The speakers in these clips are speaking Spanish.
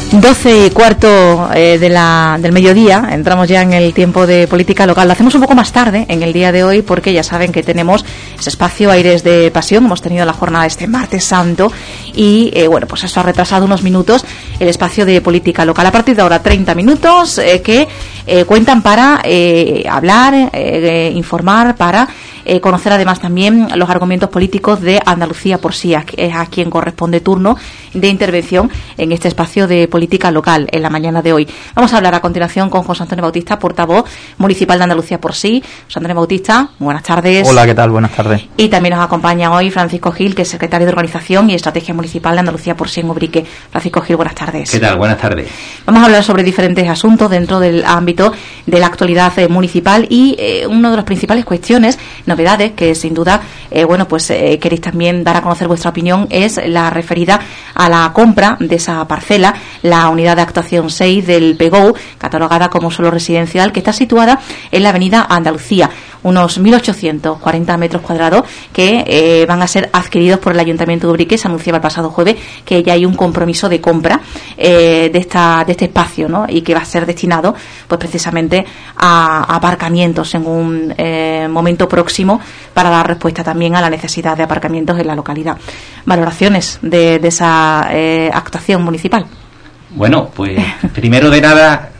12:15 del mediodía, entramos ya en el tiempo de política local. Lo hacemos un poco más tarde en el día de hoy porque ya saben que tenemos ese espacio Aires de Pasión. Hemos tenido la jornada este martes santo y bueno, pues eso ha retrasado unos minutos el espacio de política local. A partir de ahora 30 minutos que cuentan para hablar, informar, para conocer además también los argumentos políticos de Andalucía por sí, es a quien corresponde turno de intervención en este espacio de política local en la mañana de hoy. Vamos a hablar a continuación con José Antonio Bautista, portavoz municipal de Andalucía por sí. José Antonio Bautista, buenas tardes. Hola, ¿qué tal? Buenas tardes. Y también nos acompaña hoy Francisco Gil, que es secretario de Organización y Estrategia Municipal de Andalucía por sí en Ubrique. Francisco Gil, buenas tardes. ¿Qué tal? Buenas tardes. Vamos a hablar sobre diferentes asuntos dentro del ámbito de la actualidad municipal y una de las principales cuestiones, novedades que sin duda queréis también dar a conocer vuestra opinión, es la referida a la compra de esa parcela, la unidad de actuación 6 del PEGOU, catalogada como suelo residencial, que está situada en la avenida Andalucía, unos 1.840 metros cuadrados que van a ser adquiridos por el Ayuntamiento de Ubrique. Se anunciaba el pasado jueves que ya hay un compromiso de compra de este espacio, ¿no? Y que va a ser destinado pues precisamente a aparcamientos en un momento próximo para dar respuesta también a la necesidad de aparcamientos en la localidad. Valoraciones de esa actuación municipal. Bueno, pues primero de nada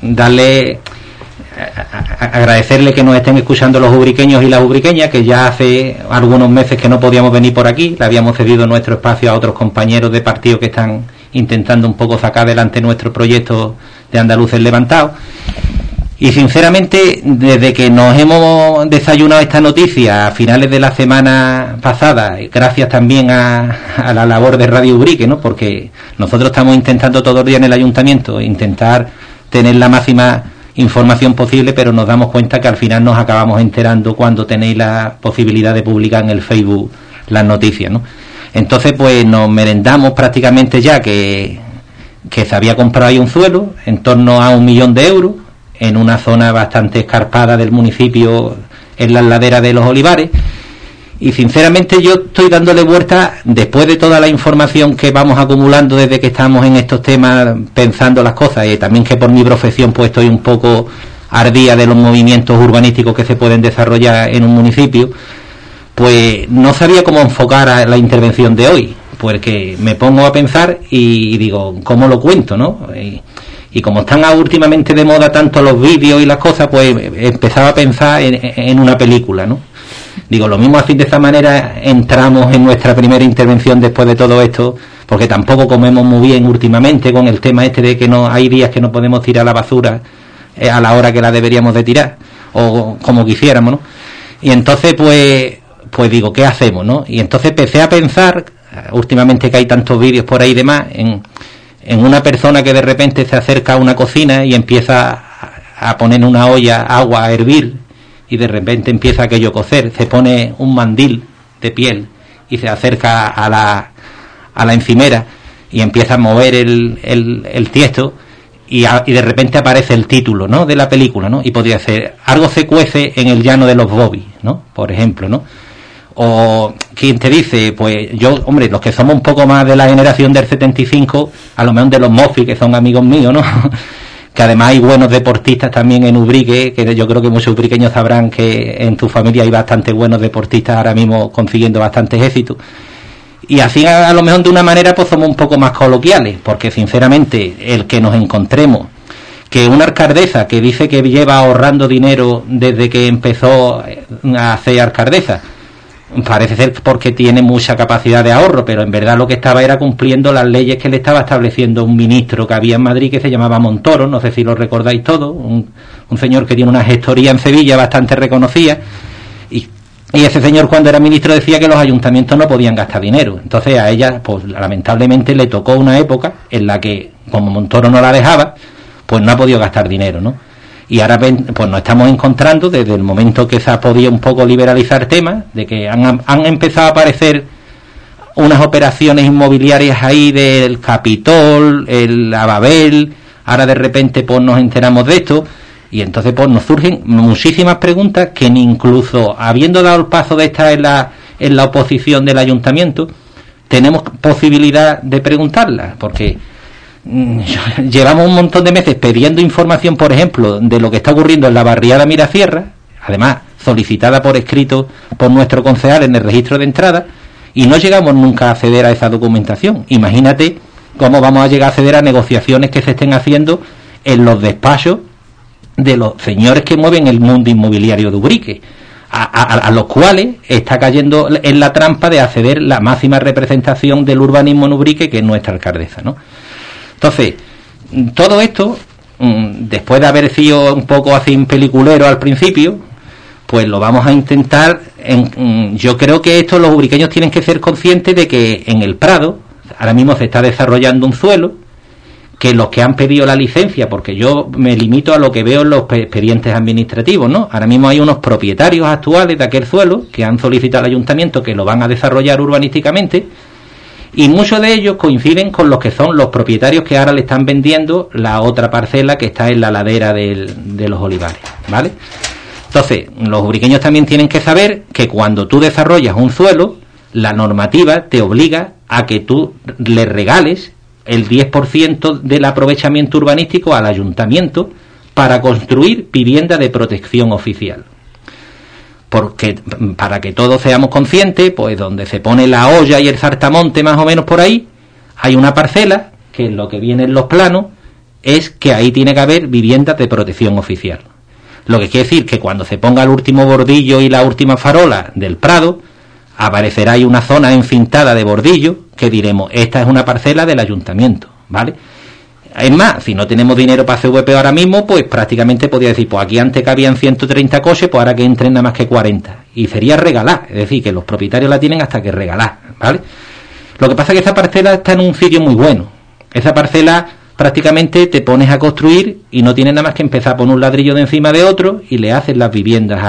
agradecerle que nos estén escuchando los ubriqueños y las ubriqueñas, que ya hace algunos meses que no podíamos venir por aquí, le habíamos cedido nuestro espacio a otros compañeros de partido que están intentando un poco sacar adelante nuestro proyecto de Andaluces Levantados. Y sinceramente, desde que nos hemos desayunado esta noticia a finales de la semana pasada, gracias también a la labor de Radio Ubrique, ¿no? Porque nosotros estamos intentando todos los días en el ayuntamiento intentar tener la máxima información posible, pero nos damos cuenta que al final nos acabamos enterando cuando tenéis la posibilidad de publicar en el Facebook las noticias, ¿no? Entonces, pues nos merendamos prácticamente ya que se había comprado ahí un suelo en torno a 1 millón de euros, en una zona bastante escarpada del municipio, en las laderas de los Olivares. Y sinceramente yo estoy dándole vuelta, después de toda la información que vamos acumulando desde que estamos en estos temas, pensando las cosas, y también que por mi profesión pues estoy un poco ardía de los movimientos urbanísticos que se pueden desarrollar en un municipio, pues no sabía cómo enfocar a la intervención de hoy, porque me pongo a pensar y digo, ¿cómo lo cuento, no? Y como están últimamente de moda tanto los vídeos y las cosas, pues empezaba a pensar en una película, ¿no? Digo, lo mismo así, de esta manera entramos en nuestra primera intervención después de todo esto, porque tampoco comemos muy bien últimamente con el tema este de que no hay días que no podemos tirar la basura a la hora que la deberíamos de tirar, o como quisiéramos, ¿no? Y entonces pues digo, ¿qué hacemos, no? Y entonces empecé a pensar, últimamente que hay tantos vídeos por ahí y demás, en una persona que de repente se acerca a una cocina y empieza a poner en una olla agua a hervir, y de repente empieza aquello a cocer, se pone un mandil de piel y se acerca a la encimera y empieza a mover el tiesto y de repente aparece el título, ¿no?, de la película, ¿no? Y podría ser algo se cuece en el llano de los Bobby, ¿no?, por ejemplo, ¿no? O quien te dice, pues yo, hombre, los que somos un poco más de la generación del 75, a lo mejor de los Moffi, que son amigos míos, ¿no? Que además hay buenos deportistas también en Ubrique, que yo creo que muchos ubriqueños sabrán que en tu familia hay bastantes buenos deportistas ahora mismo consiguiendo bastantes éxitos. Y así a lo mejor de una manera pues somos un poco más coloquiales, porque sinceramente el que nos encontremos que una alcaldesa que dice que lleva ahorrando dinero desde que empezó a ser alcaldesa, parece ser porque tiene mucha capacidad de ahorro, pero en verdad lo que estaba era cumpliendo las leyes que le estaba estableciendo un ministro que había en Madrid que se llamaba Montoro, no sé si lo recordáis todos, un señor que tiene una gestoría en Sevilla bastante reconocida, y ese señor cuando era ministro decía que los ayuntamientos no podían gastar dinero. Entonces a ella pues lamentablemente le tocó una época en la que, como Montoro no la dejaba, pues no ha podido gastar dinero, ¿no? Y ahora pues nos estamos encontrando, desde el momento que se ha podido un poco liberalizar temas, de que han empezado a aparecer unas operaciones inmobiliarias ahí del Capitol, el Babel, ahora de repente pues nos enteramos de esto, y entonces pues nos surgen muchísimas preguntas que ni incluso habiendo dado el paso de estar en la oposición del ayuntamiento, tenemos posibilidad de preguntarlas, porque Llevamos un montón de meses pidiendo información, por ejemplo, de lo que está ocurriendo en la barriada Mirasierra, además solicitada por escrito por nuestro concejal en el registro de entrada, y no llegamos nunca a acceder a esa documentación. Imagínate cómo vamos a llegar a acceder a negociaciones que se estén haciendo en los despachos de los señores que mueven el mundo inmobiliario de Ubrique, a los cuales está cayendo en la trampa de acceder la máxima representación del urbanismo en Ubrique, que es nuestra alcaldesa, ¿no? Entonces, todo esto, después de haber sido un poco así peliculero al principio, pues lo vamos a intentar. Yo creo que esto los ubriqueños tienen que ser conscientes de que en el Prado ahora mismo se está desarrollando un suelo, que los que han pedido la licencia, porque yo me limito a lo que veo en los expedientes administrativos, ¿no? Ahora mismo hay unos propietarios actuales de aquel suelo que han solicitado al ayuntamiento que lo van a desarrollar urbanísticamente, y muchos de ellos coinciden con los que son los propietarios que ahora le están vendiendo la otra parcela que está en la ladera de los Olivares, ¿vale? Entonces, los ubriqueños también tienen que saber que cuando tú desarrollas un suelo, la normativa te obliga a que tú le regales el 10% del aprovechamiento urbanístico al ayuntamiento para construir vivienda de protección oficial. Porque, para que todos seamos conscientes, pues donde se pone la olla y el saltamonte más o menos por ahí, hay una parcela que en lo que viene en los planos es que ahí tiene que haber viviendas de protección oficial. Lo que quiere decir que cuando se ponga el último bordillo y la última farola del Prado, aparecerá ahí una zona encintada de bordillo que diremos, esta es una parcela del ayuntamiento, ¿vale? Es más, si no tenemos dinero para CVP ahora mismo, pues prácticamente podría decir, pues aquí antes cabían 130 coches, pues ahora que entren nada más que 40. Y sería regalar, es decir, que los propietarios la tienen hasta que regalar, ¿vale? Lo que pasa es que esa parcela está en un sitio muy bueno. Esa parcela prácticamente te pones a construir y no tienes nada más que empezar a poner un ladrillo de encima de otro y le haces las viviendas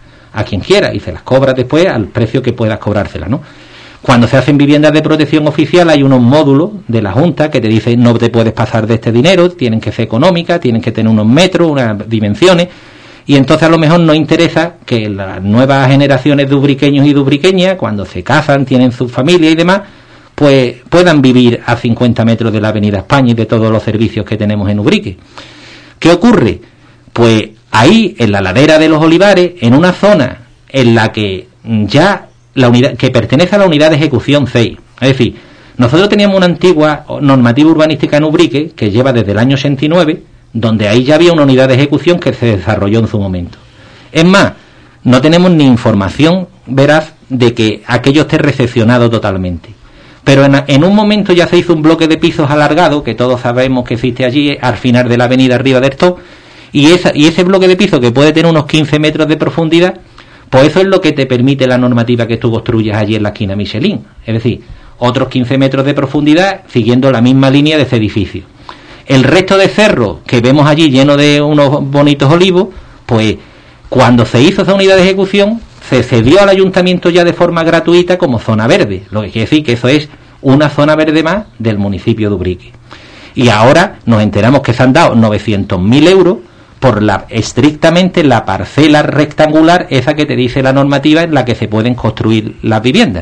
a quien quiera y se las cobras después al precio que puedas cobrárselas, ¿no? Cuando se hacen viviendas de protección oficial hay unos módulos de la Junta que te dicen no te puedes pasar de este dinero, tienen que ser económicas, tienen que tener unos metros, unas dimensiones, y entonces a lo mejor nos interesa que las nuevas generaciones de ubriqueños y de ubriqueñas, cuando se casan, tienen su familia y demás, pues puedan vivir a 50 metros de la Avenida España y de todos los servicios que tenemos en Ubrique. ¿Qué ocurre? Pues ahí, en la ladera de los Olivares, en una zona en la que ya la unidad, que pertenece a la unidad de ejecución 6, es decir, nosotros teníamos una antigua normativa urbanística en Ubrique que lleva desde el año 89, donde ahí ya había una unidad de ejecución que se desarrolló en su momento. Es más, no tenemos ni información veraz de que aquello esté recepcionado totalmente. Pero en un momento ya se hizo un bloque de pisos alargado, que todos sabemos que existe allí, al final de la avenida arriba del Stop, y ese bloque de pisos que puede tener unos 15 metros de profundidad, pues eso es lo que te permite la normativa que tú construyas allí en la esquina Michelin. Es decir, otros 15 metros de profundidad siguiendo la misma línea de ese edificio. El resto de cerro que vemos allí lleno de unos bonitos olivos, pues cuando se hizo esa unidad de ejecución se cedió al ayuntamiento ya de forma gratuita como zona verde, lo que quiere decir que eso es una zona verde más del municipio de Ubrique. Y ahora nos enteramos que se han dado 900.000 euros por estrictamente la parcela rectangular, esa que te dice la normativa en la que se pueden construir las viviendas.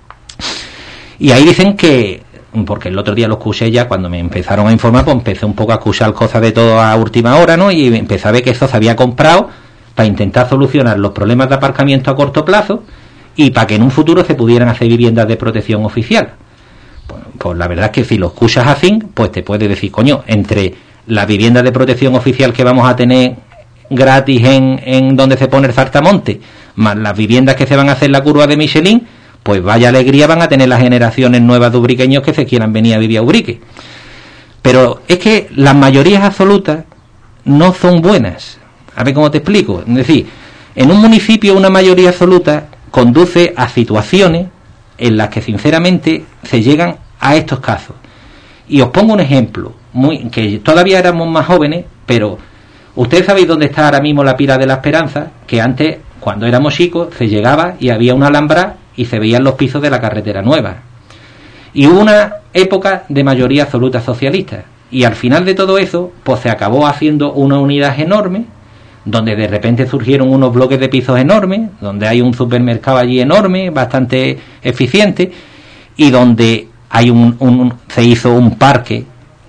Y ahí dicen que, porque el otro día lo escuché ya cuando me empezaron a informar, pues empecé un poco a escuchar cosas de todo a última hora, ¿no? Y empecé a ver que eso se había comprado para intentar solucionar los problemas de aparcamiento a corto plazo y para que en un futuro se pudieran hacer viviendas de protección oficial. Pues la verdad es que si lo escuchas así, pues te puedes decir, coño, entre las viviendas de protección oficial que vamos a tener gratis en donde se pone el saltamonte, más las viviendas que se van a hacer en la curva de Michelin, pues vaya alegría van a tener las generaciones nuevas de ubriqueños que se quieran venir a vivir a Ubrique. Pero es que las mayorías absolutas no son buenas. A ver cómo te explico. Es decir, en un municipio una mayoría absoluta conduce a situaciones en las que sinceramente se llegan a estos casos. Y os pongo un ejemplo, que todavía éramos más jóvenes, pero ustedes sabéis dónde está ahora mismo la Pila de la Esperanza, que antes, cuando éramos chicos, se llegaba y había una alhambra y se veían los pisos de la carretera nueva. Y hubo una época de mayoría absoluta socialista, y al final de todo eso, pues se acabó haciendo una unidad enorme, donde de repente surgieron unos bloques de pisos enormes, donde hay un supermercado allí enorme, bastante eficiente, y donde hay se hizo un parque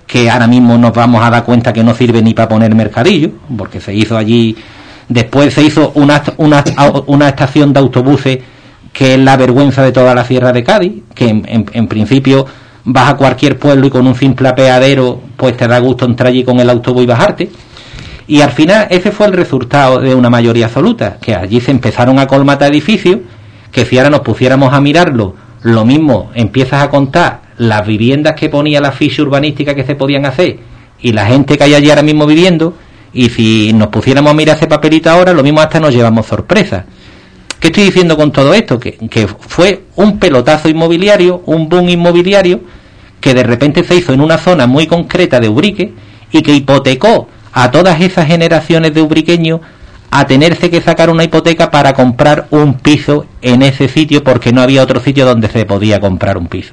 que ahora mismo nos vamos a dar cuenta que no sirve ni para poner mercadillo, porque se hizo allí, después se hizo una estación de autobuses que es la vergüenza de toda la Sierra de Cádiz, que en principio vas a cualquier pueblo y con un simple apeadero pues te da gusto entrar allí con el autobús y bajarte. Y al final ese fue el resultado de una mayoría absoluta, que allí se empezaron a colmatar edificios, que si ahora nos pusiéramos a mirarlo, lo mismo empiezas a contar las viviendas que ponía la ficha urbanística que se podían hacer y la gente que hay allí ahora mismo viviendo, y si nos pusiéramos a mirar ese papelito ahora, lo mismo hasta nos llevamos sorpresa. ¿Qué estoy diciendo con todo esto? Que fue un pelotazo inmobiliario, un boom inmobiliario, que de repente se hizo en una zona muy concreta de Ubrique y que hipotecó a todas esas generaciones de ubriqueños a tenerse que sacar una hipoteca para comprar un piso en ese sitio, porque no había otro sitio donde se podía comprar un piso.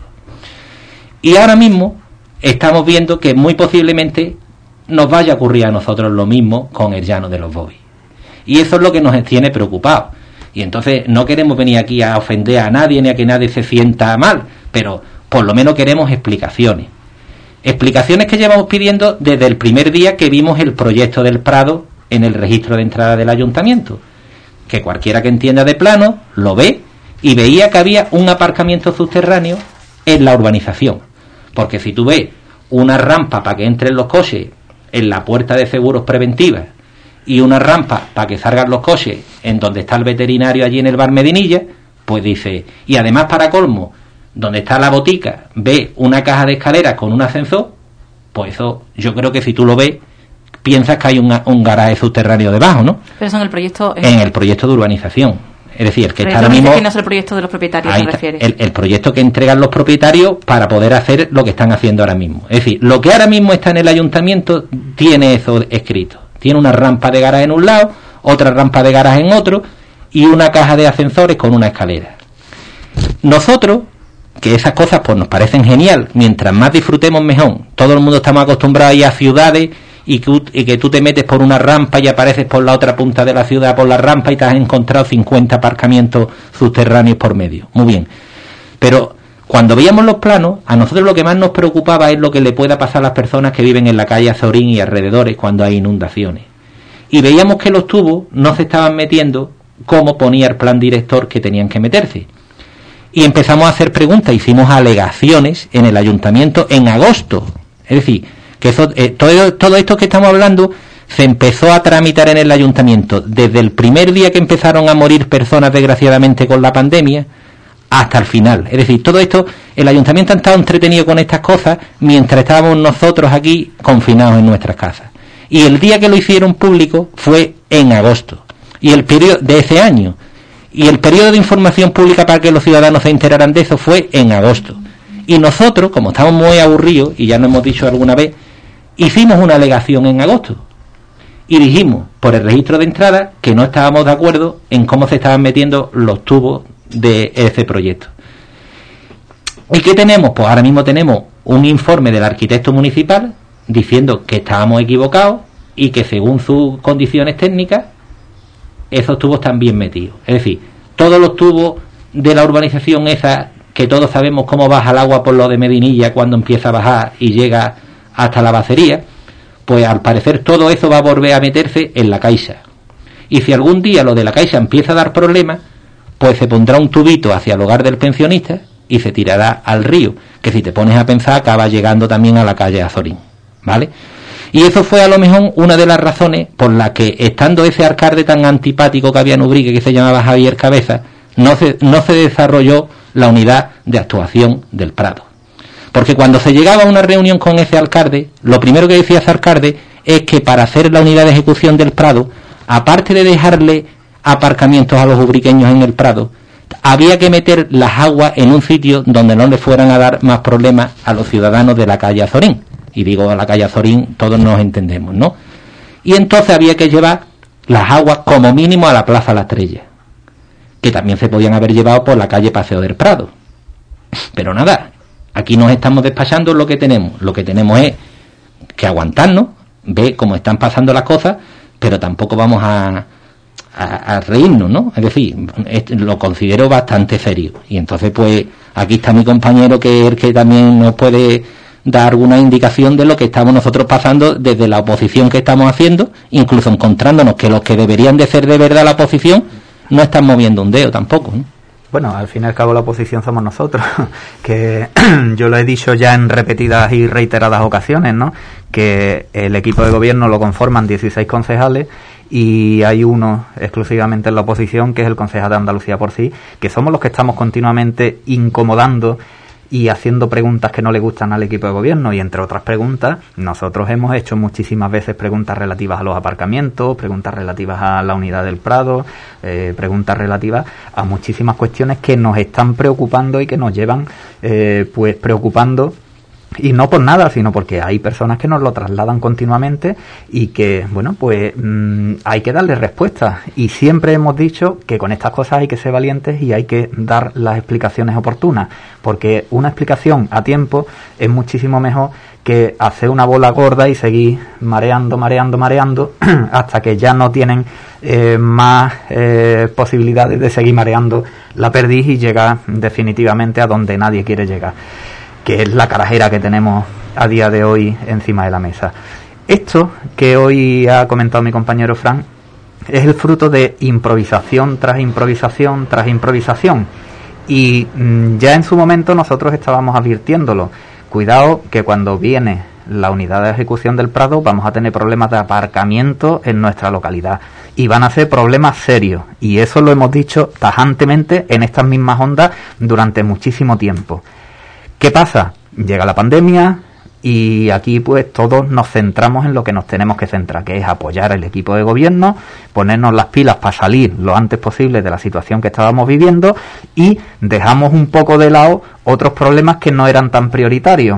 Y ahora mismo estamos viendo que muy posiblemente nos vaya a ocurrir a nosotros lo mismo con el Llano de los Bobis. Y eso es lo que nos tiene preocupados. Y entonces no queremos venir aquí a ofender a nadie ni a que nadie se sienta mal, pero por lo menos queremos explicaciones. Explicaciones que llevamos pidiendo desde el primer día que vimos el proyecto del Prado en el registro de entrada del ayuntamiento. Que cualquiera que entienda de plano lo ve y veía que había un aparcamiento subterráneo en la urbanización. Porque si tú ves una rampa para que entren los coches en la puerta de seguros preventivas y una rampa para que salgan los coches en donde está el veterinario allí en el bar Medinilla, pues dice, y además para colmo, donde está la botica, ve una caja de escaleras con un ascensor, pues eso, yo creo que si tú lo ves, piensas que hay un garaje subterráneo debajo, ¿no? Pero eso en el proyecto... En el proyecto de urbanización. Es decir, que está ahora mismo... que no es el proyecto de los propietarios, ahí ¿te refieres? El proyecto que entregan los propietarios para poder hacer lo que están haciendo ahora mismo. Es decir, lo que ahora mismo está en el ayuntamiento tiene eso escrito. Tiene una rampa de garaje en un lado, otra rampa de garaje en otro y una caja de ascensores con una escalera. Nosotros, que esas cosas pues nos parecen genial, mientras más disfrutemos mejor. Todo el mundo estamos acostumbrados a ir a ciudades y que tú te metes por una rampa y apareces por la otra punta de la ciudad por la rampa y te has encontrado 50 aparcamientos subterráneos por medio. Muy bien. Pero cuando veíamos los planos, a nosotros lo que más nos preocupaba es lo que le pueda pasar a las personas que viven en la calle Azorín y alrededores cuando hay inundaciones. Y veíamos que los tubos no se estaban metiendo como ponía el plan director que tenían que meterse. Y empezamos a hacer preguntas, hicimos alegaciones en el ayuntamiento en agosto. Es decir, que eso, todo esto que estamos hablando se empezó a tramitar en el ayuntamiento desde el primer día que empezaron a morir personas desgraciadamente con la pandemia hasta el final. Es decir, todo esto, el ayuntamiento ha estado entretenido con estas cosas mientras estábamos nosotros aquí confinados en nuestras casas. Y el día que lo hicieron público fue en agosto y el periodo de ese año. Y el periodo de información pública para que los ciudadanos se enteraran de eso fue en agosto. Y nosotros, como estamos muy aburridos, y ya lo hemos dicho alguna vez, hicimos una alegación en agosto. Y dijimos, por el registro de entrada, que no estábamos de acuerdo en cómo se estaban metiendo los tubos de ese proyecto. ¿Y qué tenemos? Pues ahora mismo tenemos un informe del arquitecto municipal diciendo que estábamos equivocados y que según sus condiciones técnicas esos tubos están bien metidos. Es decir, todos los tubos de la urbanización esa, que todos sabemos cómo baja el agua por lo de Medinilla cuando empieza a bajar y llega hasta la bacería, pues al parecer todo eso va a volver a meterse en la Caixa. Y si algún día lo de la Caixa empieza a dar problemas, pues se pondrá un tubito hacia el hogar del pensionista y se tirará al río, que si te pones a pensar acaba llegando también a la calle Azorín, ¿vale? Y eso fue a lo mejor una de las razones por las que, estando ese alcalde tan antipático que había en Ubrique, que se llamaba Javier Cabeza, no se desarrolló la unidad de actuación del Prado. Porque cuando se llegaba a una reunión con ese alcalde, lo primero que decía ese alcalde es que para hacer la unidad de ejecución del Prado, aparte de dejarle aparcamientos a los ubriqueños en el Prado, había que meter las aguas en un sitio donde no le fueran a dar más problemas a los ciudadanos de la calle Azorín. Y digo a la calle Azorín, todos nos entendemos, ¿no? Y entonces había que llevar las aguas como mínimo a la Plaza La Estrella, que también se podían haber llevado por la calle Paseo del Prado. Pero nada, aquí nos estamos despachando lo que tenemos. Lo que tenemos es que aguantarnos, ver cómo están pasando las cosas, pero tampoco vamos a reírnos, ¿no? Es decir, lo considero bastante serio. Y entonces, pues, aquí está mi compañero, que es el que también nos puede da alguna indicación de lo que estamos nosotros pasando desde la oposición que estamos haciendo, incluso encontrándonos que los que deberían de ser de verdad la oposición no están moviendo un dedo tampoco, ¿no? Bueno, al fin y al cabo la oposición somos nosotros, que yo lo he dicho ya en repetidas y reiteradas ocasiones, ¿no? Que el equipo de gobierno lo conforman 16 concejales y hay uno exclusivamente en la oposición, que es el concejal de Andalucía por sí, que somos los que estamos continuamente incomodando y haciendo preguntas que no le gustan al equipo de gobierno. Y entre otras preguntas, nosotros hemos hecho muchísimas veces preguntas relativas a los aparcamientos, preguntas relativas a la unidad del Prado, preguntas relativas a muchísimas cuestiones que nos están preocupando y que nos llevan pues preocupando. Y no por nada, sino porque hay personas que nos lo trasladan continuamente y que, bueno, pues hay que darle respuesta. Y siempre hemos dicho que con estas cosas hay que ser valientes y hay que dar las explicaciones oportunas, porque una explicación a tiempo es muchísimo mejor que hacer una bola gorda y seguir mareando hasta que ya no tienen más posibilidades de seguir mareando la perdiz y llegar definitivamente a donde nadie quiere llegar, que es la carajera que tenemos a día de hoy encima de la mesa. Esto que hoy ha comentado mi compañero Fran es el fruto de improvisación tras improvisación tras improvisación, y ya en su momento nosotros estábamos advirtiéndolo. Cuidado que cuando viene la unidad de ejecución del Prado vamos a tener problemas de aparcamiento en nuestra localidad, y van a ser problemas serios, y eso lo hemos dicho tajantemente en estas mismas ondas durante muchísimo tiempo. ¿Qué pasa? Llega la pandemia y aquí pues todos nos centramos en lo que nos tenemos que centrar, que es apoyar al equipo de gobierno, ponernos las pilas para salir lo antes posible de la situación que estábamos viviendo, y dejamos un poco de lado otros problemas que no eran tan prioritarios.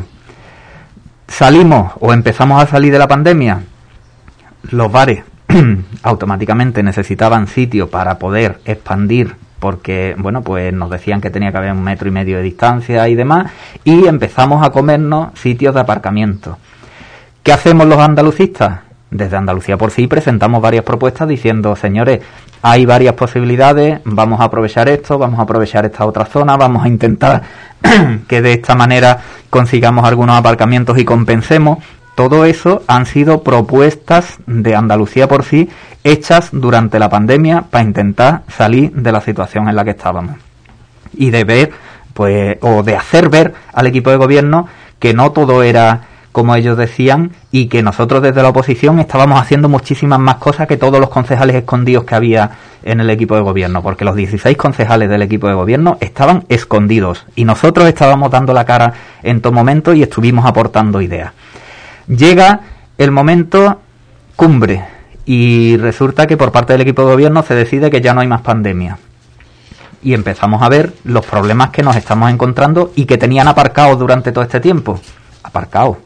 Salimos o empezamos a salir de la pandemia, los bares automáticamente necesitaban sitio para poder expandir, porque, bueno, pues nos decían que tenía que haber 1,5 metros de distancia y demás, y empezamos a comernos sitios de aparcamiento. ¿Qué hacemos los andalucistas? Desde Andalucía por sí presentamos varias propuestas diciendo, señores, hay varias posibilidades, vamos a aprovechar esto, vamos a aprovechar esta otra zona, vamos a intentar que de esta manera consigamos algunos aparcamientos y compensemos. Todo eso han sido propuestas de Andalucía por sí, hechas durante la pandemia para intentar salir de la situación en la que estábamos. Y de ver, pues, o de hacer ver al equipo de gobierno que no todo era como ellos decían, y que nosotros desde la oposición estábamos haciendo muchísimas más cosas que todos los concejales escondidos que había en el equipo de gobierno, porque los 16 concejales del equipo de gobierno estaban escondidos y nosotros estábamos dando la cara en todo momento y estuvimos aportando ideas. Llega el momento cumbre y resulta que por parte del equipo de gobierno se decide que ya no hay más pandemia. Y empezamos a ver los problemas que nos estamos encontrando y que tenían aparcados durante todo este tiempo. Aparcados.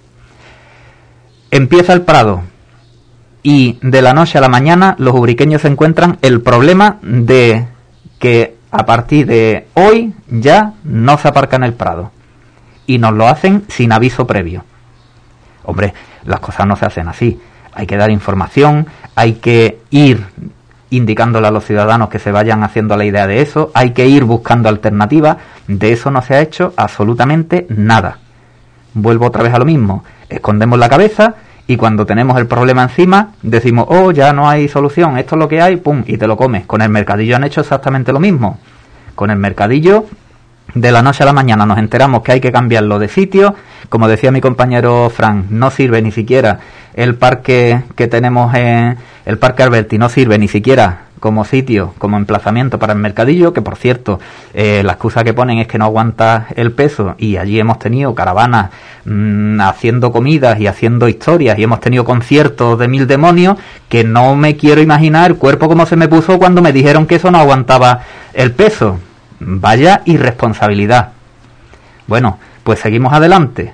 Empieza el Prado y de la noche a la mañana los ubriqueños se encuentran el problema de que a partir de hoy ya no se aparca en el Prado. Y nos lo hacen sin aviso previo. Hombre, las cosas no se hacen así. Hay que dar información, hay que ir indicándole a los ciudadanos que se vayan haciendo la idea de eso, hay que ir buscando alternativas. De eso no se ha hecho absolutamente nada. Vuelvo otra vez a lo mismo. Escondemos la cabeza y cuando tenemos el problema encima decimos, oh, ya no hay solución, esto es lo que hay, pum, y te lo comes. Con el mercadillo han hecho exactamente lo mismo. Con el mercadillo, de la noche a la mañana nos enteramos que hay que cambiarlo de sitio. Como decía mi compañero Fran, no sirve ni siquiera el parque que tenemos en el Parque Alberti, no sirve ni siquiera como sitio, como emplazamiento para el mercadillo, que por cierto, la excusa que ponen es que no aguanta el peso, y allí hemos tenido caravanas haciendo comidas y haciendo historias, y hemos tenido conciertos de 1000 demonios, que no me quiero imaginar el cuerpo como se me puso cuando me dijeron que eso no aguantaba el peso. Vaya irresponsabilidad. Bueno, pues seguimos adelante.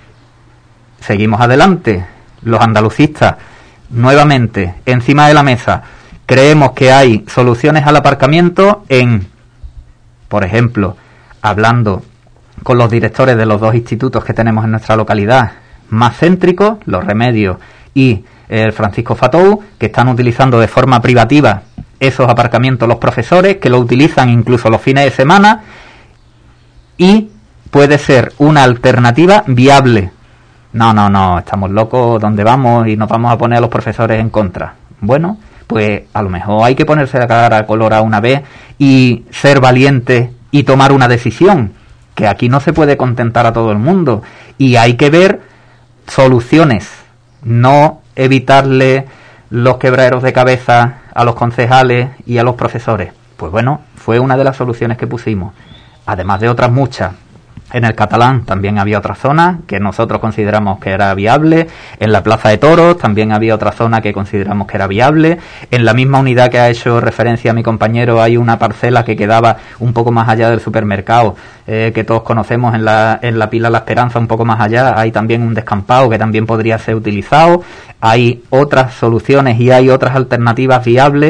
Los andalucistas, nuevamente, encima de la mesa, creemos que hay soluciones al aparcamiento en, por ejemplo, hablando con los directores de los 2 institutos que tenemos en nuestra localidad, más céntricos, Los Remedios y el Francisco Fatou, que están utilizando de forma privativa esos aparcamientos los profesores, que lo utilizan incluso los fines de semana, y puede ser una alternativa viable. No, estamos locos, ¿dónde vamos? Y nos vamos a poner a los profesores en contra. Bueno, pues a lo mejor hay que ponerse la cara colorada una vez y ser valiente y tomar una decisión, que aquí no se puede contentar a todo el mundo, y hay que ver soluciones, no evitarle los quebraderos de cabeza a los concejales y a los profesores. Pues bueno, fue una de las soluciones que pusimos, además de otras muchas. En el Catalán también había otra zona que nosotros consideramos que era viable. En la Plaza de Toros también había otra zona que consideramos que era viable. En la misma unidad que ha hecho referencia a mi compañero hay una parcela que quedaba un poco más allá del supermercado, que todos conocemos en la Pila La Esperanza, un poco más allá. Hay también un descampado que también podría ser utilizado. Hay otras soluciones y hay otras alternativas viables,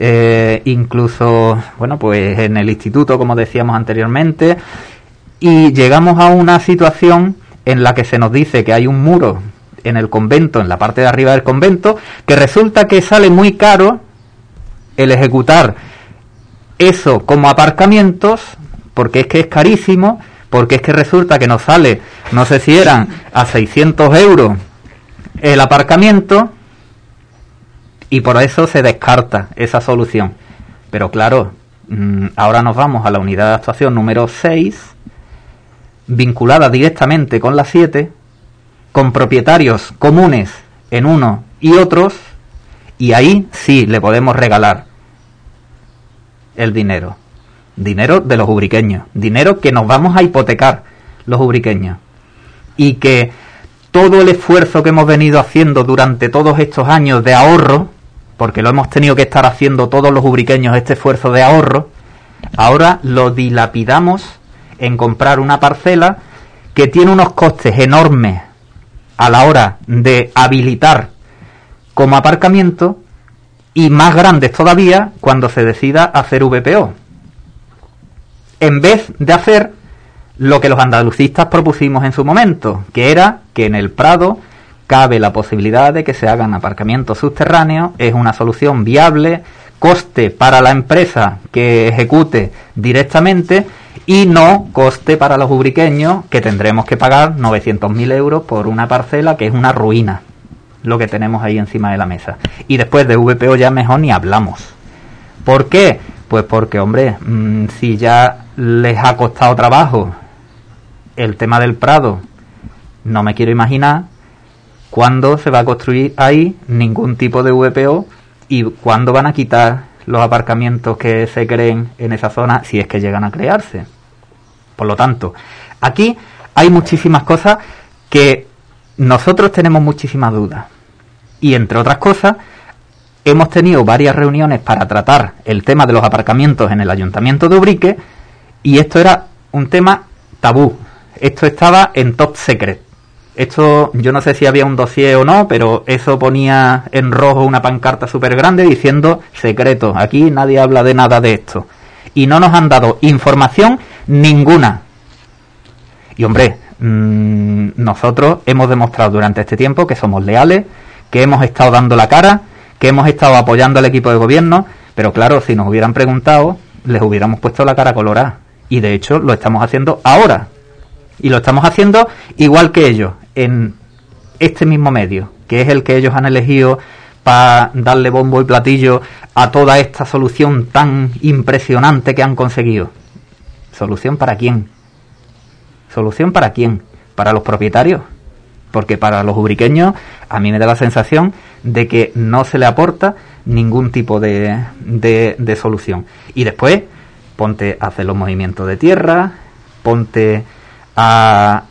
incluso, bueno, pues en el instituto, como decíamos anteriormente. Y llegamos a una situación en la que se nos dice que hay un muro en el convento, en la parte de arriba del convento, que resulta que sale muy caro el ejecutar eso como aparcamientos, porque es que es carísimo, porque es que resulta que nos sale, no sé si eran a 600 euros el aparcamiento, y por eso se descarta esa solución. Pero claro, ahora nos vamos a la unidad de actuación número 6, vinculada directamente con la 7, con propietarios comunes en uno y otros, y ahí sí le podemos regalar el dinero de los ubriqueños, dinero que nos vamos a hipotecar los ubriqueños, y que todo el esfuerzo que hemos venido haciendo durante todos estos años de ahorro, porque lo hemos tenido que estar haciendo todos los ubriqueños, este esfuerzo de ahorro, ahora lo dilapidamos en comprar una parcela que tiene unos costes enormes a la hora de habilitar como aparcamiento, y más grandes todavía cuando se decida hacer VPO, en vez de hacer lo que los andalucistas propusimos en su momento, que era que en el Prado cabe la posibilidad de que se hagan aparcamientos subterráneos. Es una solución viable, coste para la empresa que ejecute directamente y no coste para los ubriqueños, que tendremos que pagar 900.000 euros por una parcela que es una ruina, lo que tenemos ahí encima de la mesa. Y después de VPO ya mejor ni hablamos. ¿Por qué? Pues porque, hombre, si ya les ha costado trabajo el tema del Prado, no me quiero imaginar cuándo se va a construir ahí ningún tipo de VPO y cuándo van a quitar los aparcamientos que se creen en esa zona, si es que llegan a crearse. Por lo tanto, aquí hay muchísimas cosas que nosotros tenemos muchísimas dudas, y entre otras cosas hemos tenido varias reuniones para tratar el tema de los aparcamientos en el Ayuntamiento de Ubrique, y esto era un tema tabú, esto estaba en top secret. Esto, yo no sé si había un dossier o no, pero eso ponía en rojo una pancarta súper grande diciendo secreto, aquí nadie habla de nada de esto. Y no nos han dado información ninguna. Y hombre, nosotros hemos demostrado durante este tiempo que somos leales, que hemos estado dando la cara, que hemos estado apoyando al equipo de gobierno, pero claro, si nos hubieran preguntado, les hubiéramos puesto la cara colorada. Y de hecho lo estamos haciendo ahora. Y lo estamos haciendo igual que ellos, en este mismo medio, que es el que ellos han elegido para darle bombo y platillo a toda esta solución tan impresionante que han conseguido. ¿Solución para quién? ¿Solución para quién? ¿Para los propietarios? Porque para los ubriqueños a mí me da la sensación de que no se le aporta ningún tipo de solución. Y después, ponte a hacer los movimientos de tierra, ponte a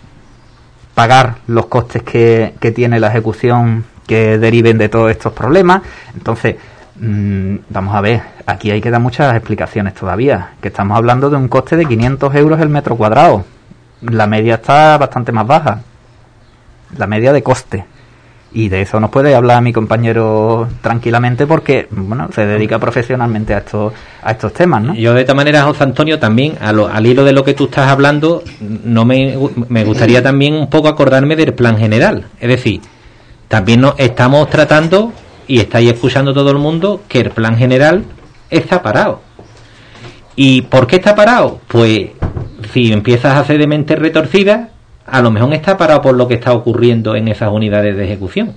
pagar los costes que tiene la ejecución que deriven de todos estos problemas. Entonces, vamos a ver, aquí hay que dar muchas explicaciones todavía, que estamos hablando de un coste de 500 euros el metro cuadrado. La media está bastante más baja, la media de coste, y de eso nos puede hablar mi compañero tranquilamente, porque bueno, se dedica profesionalmente a estos temas, ¿no? Yo de esta manera, José Antonio, también al hilo de lo que tú estás hablando, no me gustaría también un poco acordarme del plan general. Es decir, también nos estamos tratando, y estáis escuchando todo el mundo, que el plan general está parado. ¿Y por qué está parado? Pues si empiezas a hacer de mente retorcida, a lo mejor está parado por lo que está ocurriendo en esas unidades de ejecución.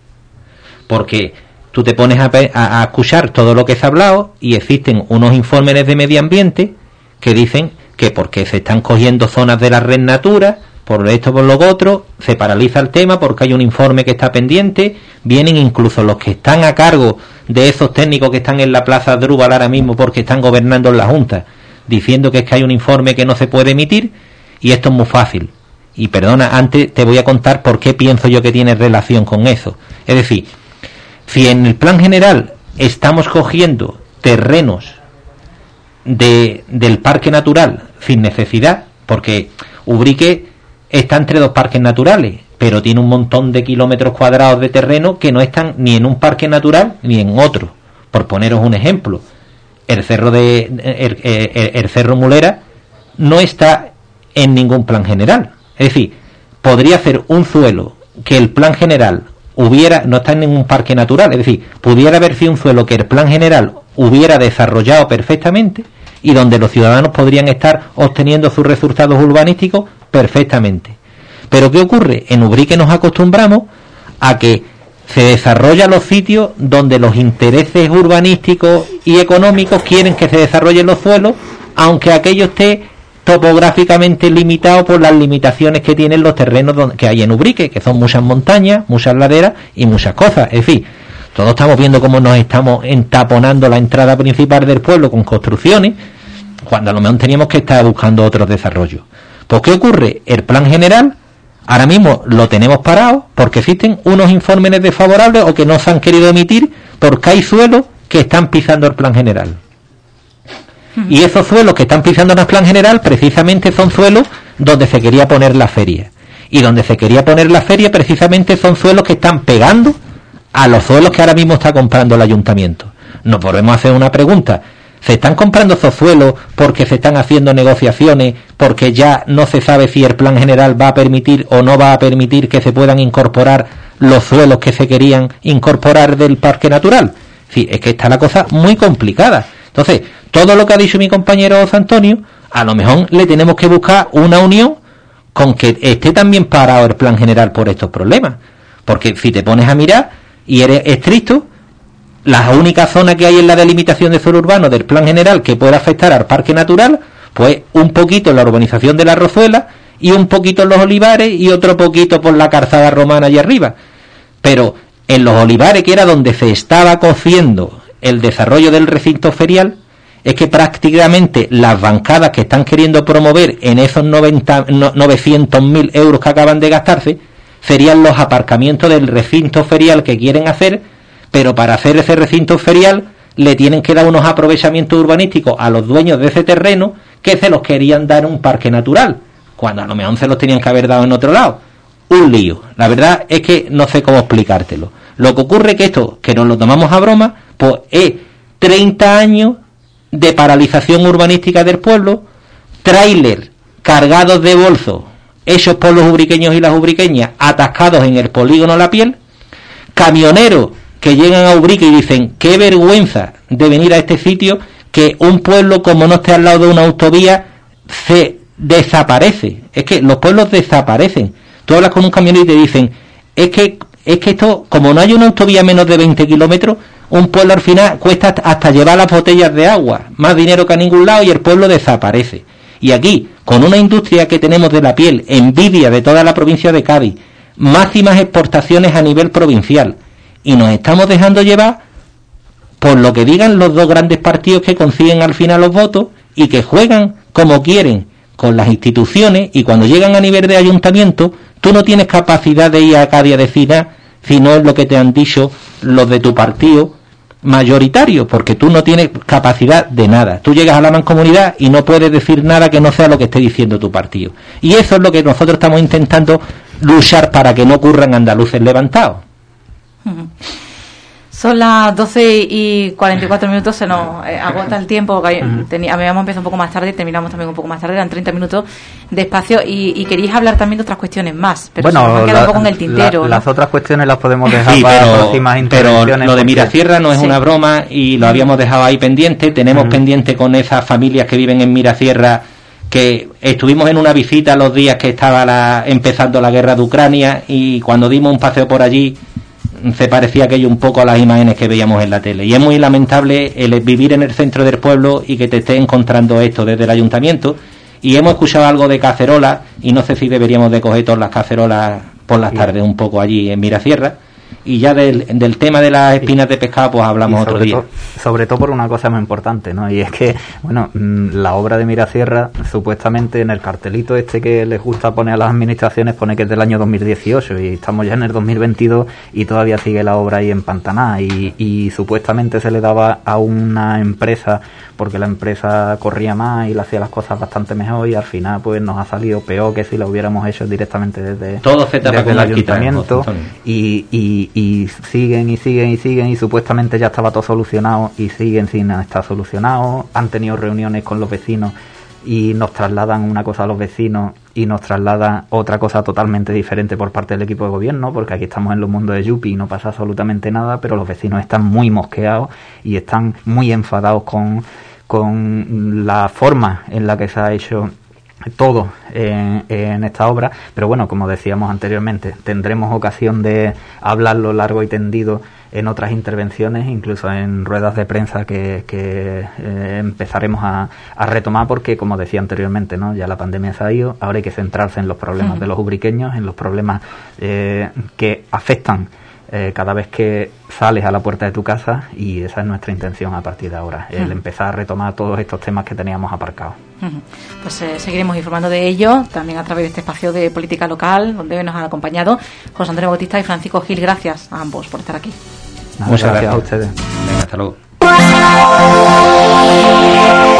Porque tú te pones a escuchar todo lo que se ha hablado y existen unos informes de medio ambiente que dicen que porque se están cogiendo zonas de la red Natura, por esto, por lo otro, se paraliza el tema porque hay un informe que está pendiente, vienen incluso los que están a cargo de esos técnicos que están en la Plaza Drúbal ahora mismo porque están gobernando en la Junta, diciendo que es que hay un informe que no se puede emitir, y esto es muy fácil. Y perdona, antes te voy a contar por qué pienso yo que tiene relación con eso. Es decir, si en el plan general estamos cogiendo terrenos del parque natural sin necesidad, porque Ubrique está entre dos parques naturales, pero tiene un montón de kilómetros cuadrados de terreno que no están ni en un parque natural ni en otro. Por poneros un ejemplo, el cerro el Cerro Mulera no está en ningún plan general. Es decir, podría ser un suelo que el plan general no está en ningún parque natural, es decir, pudiera haber sido un suelo que el plan general hubiera desarrollado perfectamente y donde los ciudadanos podrían estar obteniendo sus resultados urbanísticos perfectamente. Pero ¿qué ocurre? En Ubrique nos acostumbramos a que se desarrollan los sitios donde los intereses urbanísticos y económicos quieren que se desarrollen los suelos, aunque aquello esté topográficamente limitado por las limitaciones que tienen los terrenos que hay en Ubrique, que son muchas montañas, muchas laderas y muchas cosas. En fin, todos estamos viendo cómo nos estamos entaponando la entrada principal del pueblo con construcciones, cuando a lo mejor teníamos que estar buscando otros desarrollos. Pues ¿qué ocurre? El plan general ahora mismo lo tenemos parado porque existen unos informes desfavorables o que no se han querido emitir porque hay suelos que están pisando el plan general. Y esos suelos que están pisando en el plan general precisamente son suelos donde se quería poner la feria. Y donde se quería poner la feria precisamente son suelos que están pegando a los suelos que ahora mismo está comprando el ayuntamiento. Nos podemos hacer una pregunta. ¿Se están comprando esos suelos porque se están haciendo negociaciones, porque ya no se sabe si el plan general va a permitir o no va a permitir que se puedan incorporar los suelos que se querían incorporar del parque natural? Sí, es que está la cosa muy complicada. Entonces, todo lo que ha dicho mi compañero José Antonio, a lo mejor le tenemos que buscar una unión con que esté también parado el plan general por estos problemas. Porque si te pones a mirar y eres estricto, la única zona que hay en la delimitación de suelo urbano del plan general que puede afectar al parque natural, pues un poquito en la urbanización de la Rozuela y un poquito en los Olivares y otro poquito por la calzada romana allá arriba. Pero en los Olivares, que era donde se estaba cociendo el desarrollo del recinto ferial, es que prácticamente las bancadas que están queriendo promover en esos 900.000 euros que acaban de gastarse serían los aparcamientos del recinto ferial que quieren hacer, pero para hacer ese recinto ferial le tienen que dar unos aprovechamientos urbanísticos a los dueños de ese terreno que se los querían dar en un parque natural, cuando a lo mejor se los tenían que haber dado en otro lado. Un lío. La verdad es que no sé cómo explicártelo. Lo que ocurre es que esto, que nos lo tomamos a broma, pues es 30 años de paralización urbanística del pueblo, tráiler cargados de bolsos hechos por los ubriqueños y las ubriqueñas atascados en el polígono La Piel, camioneros que llegan a Ubrique y dicen qué vergüenza de venir a este sitio, que un pueblo como no esté al lado de una autovía se desaparece. Es que los pueblos desaparecen. Tú hablas con un camionero y te dicen es que esto, como no hay una autovía a menos de 20 kilómetros, un pueblo al final cuesta hasta llevar las botellas de agua, más dinero que a ningún lado, y el pueblo desaparece. Y aquí, con una industria que tenemos de la piel, envidia de toda la provincia de Cádiz, máximas exportaciones a nivel provincial, y nos estamos dejando llevar por lo que digan los dos grandes partidos que consiguen al final los votos y que juegan como quieren con las instituciones, y cuando llegan a nivel de ayuntamiento tú no tienes capacidad de ir a Cádiz a decir nada si no es lo que te han dicho los de tu partido mayoritario, porque tú no tienes capacidad de nada. Tú llegas a la mancomunidad y no puedes decir nada que no sea lo que esté diciendo tu partido, y eso es lo que nosotros estamos intentando luchar para que no ocurran andaluces levantados. Son las 12:44, se nos agota el tiempo. Habíamos empezado un poco más tarde y terminamos también un poco más tarde, eran 30 minutos de espacio, y queríais hablar también de otras cuestiones más, pero bueno, se nos ha quedado un poco en el tintero. Las otras cuestiones las podemos dejar para próximas intervenciones. Pero lo de Mirasierra no es una broma y lo habíamos dejado ahí pendiente. Tenemos pendiente con esas familias que viven en Mirasierra, que estuvimos en una visita los días que estaba empezando la guerra de Ucrania, y cuando dimos un paseo por allí se parecía aquello un poco a las imágenes que veíamos en la tele. Y es muy lamentable el vivir en el centro del pueblo y que te esté encontrando esto desde el ayuntamiento. Y hemos escuchado algo de cacerolas, y no sé si deberíamos de coger todas las cacerolas por las tardes un poco allí en Mirasierra. Y ya del tema de las espinas de pescado pues hablamos otro día. Sobre todo por una cosa muy importante, ¿no? Y es que, bueno, la obra de Mirasierra, supuestamente en el cartelito este que les gusta poner a las administraciones, pone que es del año 2018, y estamos ya en el 2022 y todavía sigue la obra ahí empantanada, y supuestamente se le daba a una empresa porque la empresa corría más y le hacía las cosas bastante mejor, y al final pues nos ha salido peor que si lo hubiéramos hecho directamente desde el ayuntamiento, y siguen y supuestamente ya estaba todo solucionado y siguen sin estar solucionado. Han tenido reuniones con los vecinos y nos trasladan una cosa a los vecinos y nos trasladan otra cosa totalmente diferente por parte del equipo de gobierno, porque aquí estamos en los mundos de Yupi y no pasa absolutamente nada, pero los vecinos están muy mosqueados y están muy enfadados con la forma en la que se ha hecho todo en esta obra. Pero bueno, como decíamos anteriormente, tendremos ocasión de hablarlo largo y tendido en otras intervenciones, incluso en ruedas de prensa que empezaremos a retomar, porque como decía anteriormente, ¿no? Ya la pandemia se ha ido, ahora hay que centrarse en los problemas de los ubriqueños, en los problemas que afectan cada vez que sales a la puerta de tu casa, y esa es nuestra intención a partir de ahora, el empezar a retomar todos estos temas que teníamos aparcados. Pues seguiremos informando de ello también a través de este espacio de política local, donde nos han acompañado José Antonio Bautista y Francisco Gil. Gracias a ambos por estar aquí. Muchas gracias a ustedes. Venga, hasta luego.